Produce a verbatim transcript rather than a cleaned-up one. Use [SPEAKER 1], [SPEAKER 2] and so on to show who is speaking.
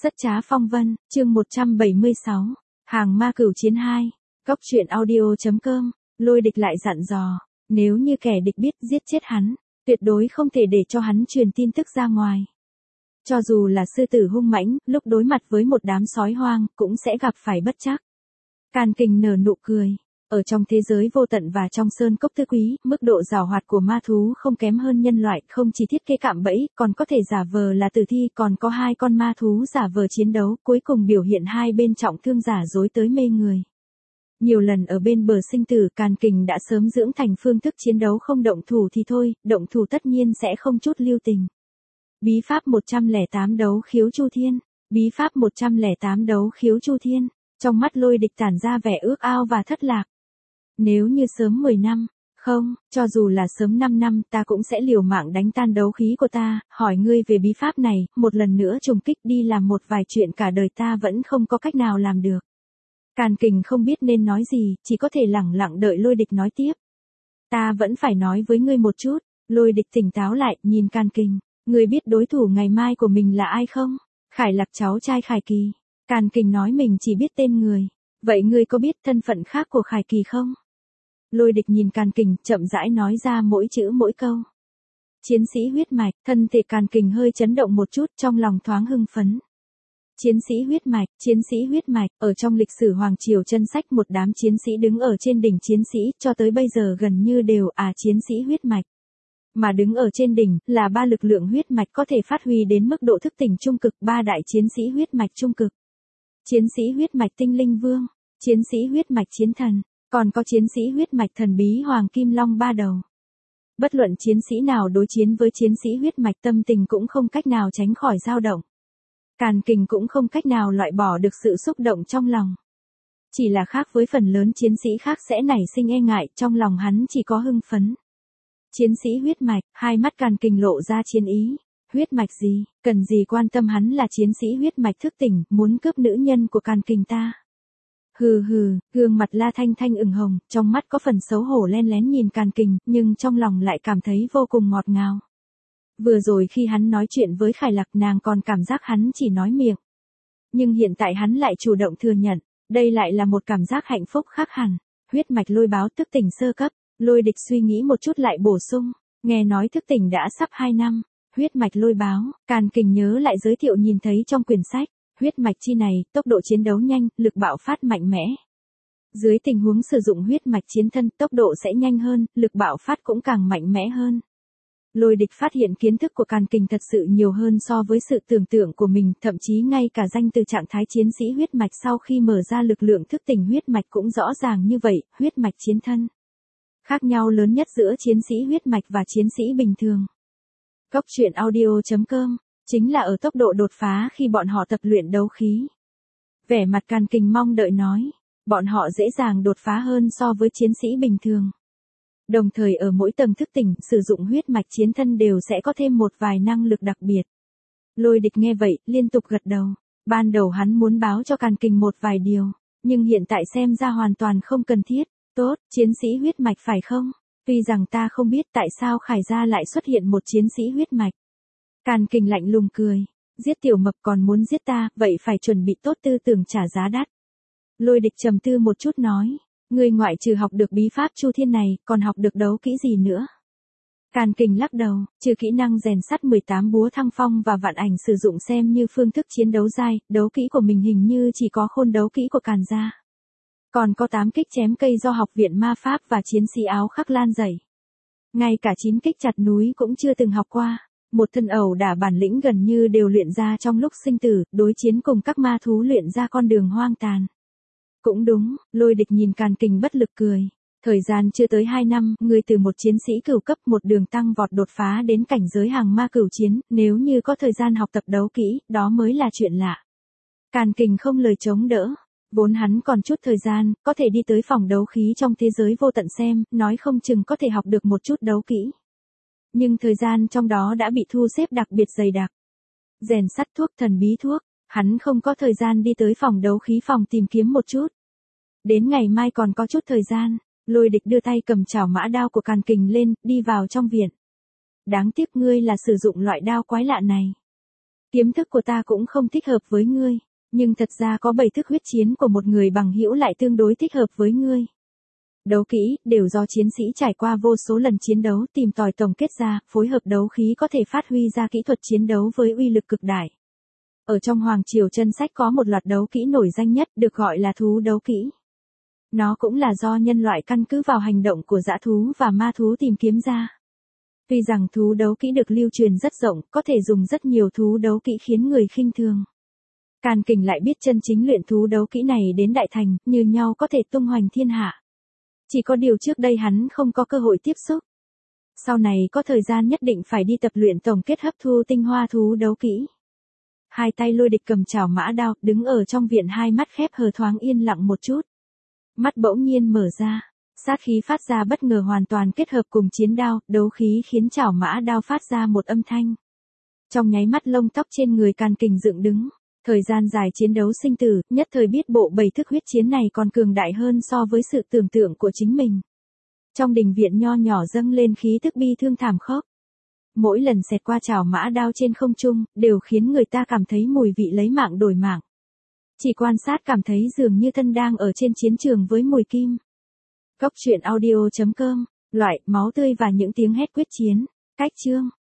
[SPEAKER 1] Rất trá phong vân, chương một trăm bảy mươi sáu, Hàng ma cửu chiến hai, Cốc truyện audio chấm com, Lôi Địch lại dặn dò, nếu như kẻ địch biết giết chết hắn, tuyệt đối không thể để cho hắn truyền tin tức ra ngoài. Cho dù là sư tử hung mãnh, lúc đối mặt với một đám sói hoang, cũng sẽ gặp phải bất trắc. Càn Kình nở nụ cười. Ở trong thế giới vô tận và trong sơn cốc tứ quý, mức độ giàu hoạt của ma thú không kém hơn nhân loại, không chỉ thiết kế cạm bẫy, còn có thể giả vờ là tử thi, còn có hai con ma thú giả vờ chiến đấu, cuối cùng biểu hiện hai bên trọng thương giả dối tới mê người. Nhiều lần ở bên bờ sinh tử, Càn Kình đã sớm dưỡng thành phương thức chiến đấu không động thủ thì thôi, động thủ tất nhiên sẽ không chút lưu tình. Bí pháp một trăm lẻ tám đấu khiếu chu thiên, bí pháp một trăm lẻ tám đấu khiếu chu thiên, trong mắt Lôi Địch tản ra vẻ ước ao và thất lạc. Nếu như sớm mười năm, không, cho dù là sớm năm năm ta cũng sẽ liều mạng đánh tan đấu khí của ta, hỏi ngươi về bí pháp này, một lần nữa trùng kích đi làm một vài chuyện cả đời ta vẫn không có cách nào làm được. Càn Kình không biết nên nói gì, chỉ có thể lẳng lặng đợi Lôi Địch nói tiếp. Ta vẫn phải nói với ngươi một chút. Lôi Địch tỉnh táo lại, nhìn Càn Kình, ngươi biết đối thủ ngày mai của mình là ai không? Khải Lạc cháu trai Khải Kỳ. Càn Kình nói mình chỉ biết tên người. Vậy ngươi có biết thân phận khác của Khải Kỳ không? Lôi Địch nhìn Càn Kình, chậm rãi nói ra mỗi chữ mỗi câu. Chiến sĩ huyết mạch, thân thể Càn Kình hơi chấn động một chút, trong lòng thoáng hưng phấn. Chiến sĩ huyết mạch, chiến sĩ huyết mạch, ở trong lịch sử Hoàng Triều chân sách một đám chiến sĩ đứng ở trên đỉnh chiến sĩ, cho tới bây giờ gần như đều à chiến sĩ huyết mạch. Mà đứng ở trên đỉnh, là ba lực lượng huyết mạch có thể phát huy đến mức độ thức tỉnh trung cực, ba đại chiến sĩ huyết mạch trung cực. Chiến sĩ huyết mạch tinh linh vương, chiến sĩ huyết mạch chiến thần, còn có chiến sĩ huyết mạch thần bí Hoàng Kim Long ba đầu. Bất luận chiến sĩ nào đối chiến với chiến sĩ huyết mạch tâm tình cũng không cách nào tránh khỏi dao động. Càn Kình cũng không cách nào loại bỏ được sự xúc động trong lòng. Chỉ là khác với phần lớn chiến sĩ khác sẽ nảy sinh e ngại, trong lòng hắn chỉ có hưng phấn. Chiến sĩ huyết mạch, hai mắt Càn Kình lộ ra chiến ý. Huyết mạch gì, cần gì quan tâm hắn là chiến sĩ huyết mạch thức tỉnh, muốn cướp nữ nhân của Càn Kình ta. Hừ hừ, gương mặt La Thanh Thanh ửng hồng, trong mắt có phần xấu hổ len lén nhìn Càn Kình, nhưng trong lòng lại cảm thấy vô cùng ngọt ngào. Vừa rồi khi hắn nói chuyện với Khải Lạc nàng còn cảm giác hắn chỉ nói miệng. Nhưng hiện tại hắn lại chủ động thừa nhận, đây lại là một cảm giác hạnh phúc khác hẳn. Huyết mạch lôi báo thức tỉnh sơ cấp, Lôi Địch suy nghĩ một chút lại bổ sung, nghe nói thức tỉnh đã sắp hai năm. Huyết mạch lôi báo, Càn Kình nhớ lại giới thiệu nhìn thấy trong quyển sách. Huyết mạch chi này, tốc độ chiến đấu nhanh, lực bạo phát mạnh mẽ. Dưới tình huống sử dụng huyết mạch chiến thân, tốc độ sẽ nhanh hơn, lực bạo phát cũng càng mạnh mẽ hơn. Lôi Địch phát hiện kiến thức của Càn Kình thật sự nhiều hơn so với sự tưởng tượng của mình, thậm chí ngay cả danh từ trạng thái chiến sĩ huyết mạch sau khi mở ra lực lượng thức tỉnh huyết mạch cũng rõ ràng như vậy, huyết mạch chiến thân. Khác nhau lớn nhất giữa chiến sĩ huyết mạch và chiến sĩ bình thường. Cốc truyện audio chấm com, chính là ở tốc độ đột phá khi bọn họ tập luyện đấu khí. Vẻ mặt Càn Kình mong đợi nói, bọn họ dễ dàng đột phá hơn so với chiến sĩ bình thường. Đồng thời ở mỗi tầng thức tỉnh, sử dụng huyết mạch chiến thân đều sẽ có thêm một vài năng lực đặc biệt. Lôi Địch nghe vậy, liên tục gật đầu. Ban đầu hắn muốn báo cho Càn Kình một vài điều, nhưng hiện tại xem ra hoàn toàn không cần thiết. Tốt, chiến sĩ huyết mạch phải không? Tuy rằng ta không biết tại sao Khải gia lại xuất hiện một chiến sĩ huyết mạch. Càn Kình lạnh lùng cười, giết tiểu mập còn muốn giết ta, vậy phải chuẩn bị tốt tư tưởng trả giá đắt. Lôi Địch trầm tư một chút nói, ngươi ngoại trừ học được bí pháp chu thiên này, còn học được đấu kỹ gì nữa? Càn Kình lắc đầu, trừ kỹ năng rèn sắt mười tám búa thăng phong và vạn ảnh sử dụng xem như phương thức chiến đấu dai, đấu kỹ của mình hình như chỉ có khôn đấu kỹ của Càn gia. Còn có tám kích chém cây do học viện ma pháp và chiến sĩ áo khắc lan dạy. Ngay cả chín kích chặt núi cũng chưa từng học qua. Một thân ẩu đả bản lĩnh gần như đều luyện ra trong lúc sinh tử, đối chiến cùng các ma thú luyện ra con đường hoang tàn. Cũng đúng, Lôi Địch nhìn Càn Kình bất lực cười. Thời gian chưa tới hai năm, người từ một chiến sĩ cửu cấp một đường tăng vọt đột phá đến cảnh giới hàng ma cửu chiến, nếu như có thời gian học tập đấu kỹ, đó mới là chuyện lạ. Càn Kình không lời chống đỡ. Vốn hắn còn chút thời gian, có thể đi tới phòng đấu khí trong thế giới vô tận xem, nói không chừng có thể học được một chút đấu kỹ. Nhưng thời gian trong đó đã bị thu xếp đặc biệt dày đặc. Rèn sắt thuốc thần bí thuốc, hắn không có thời gian đi tới phòng đấu khí phòng tìm kiếm một chút. Đến ngày mai còn có chút thời gian, Lôi Địch đưa tay cầm chảo mã đao của Càn Kình lên, đi vào trong viện. Đáng tiếc ngươi là sử dụng loại đao quái lạ này. Kiếm thức của ta cũng không thích hợp với ngươi, nhưng thật ra có bảy thức huyết chiến của một người bằng hữu lại tương đối thích hợp với ngươi. Đấu kỹ, đều do chiến sĩ trải qua vô số lần chiến đấu tìm tòi tổng kết ra, phối hợp đấu khí có thể phát huy ra kỹ thuật chiến đấu với uy lực cực đại. Ở trong Hoàng Triều Chân Sách có một loạt đấu kỹ nổi danh nhất được gọi là thú đấu kỹ. Nó cũng là do nhân loại căn cứ vào hành động của dã thú và ma thú tìm kiếm ra. Tuy rằng thú đấu kỹ được lưu truyền rất rộng, có thể dùng rất nhiều thú đấu kỹ khiến người khinh thường. Càn Kình lại biết chân chính luyện thú đấu kỹ này đến đại thành, như nhau có thể tung hoành thiên hạ. Chỉ có điều trước đây hắn không có cơ hội tiếp xúc. Sau này có thời gian nhất định phải đi tập luyện tổng kết hấp thu tinh hoa thú đấu kỹ. Hai tay Lôi Địch cầm chảo mã đao, đứng ở trong viện hai mắt khép hờ thoáng yên lặng một chút. Mắt bỗng nhiên mở ra, sát khí phát ra bất ngờ hoàn toàn kết hợp cùng chiến đao, đấu khí khiến chảo mã đao phát ra một âm thanh. Trong nháy mắt lông tóc trên người Càn Kình dựng đứng. Thời gian dài chiến đấu sinh tử, nhất thời biết bộ bảy thức huyết chiến này còn cường đại hơn so với sự tưởng tượng của chính mình. Trong đình viện nho nhỏ dâng lên khí tức bi thương thảm khốc. Mỗi lần xẹt qua chảo mã đao trên không trung, đều khiến người ta cảm thấy mùi vị lấy mạng đổi mạng. Chỉ quan sát cảm thấy dường như thân đang ở trên chiến trường với mùi kim. Cốc truyện audio chấm com, loại, máu tươi và những tiếng hét quyết chiến. Cách chương.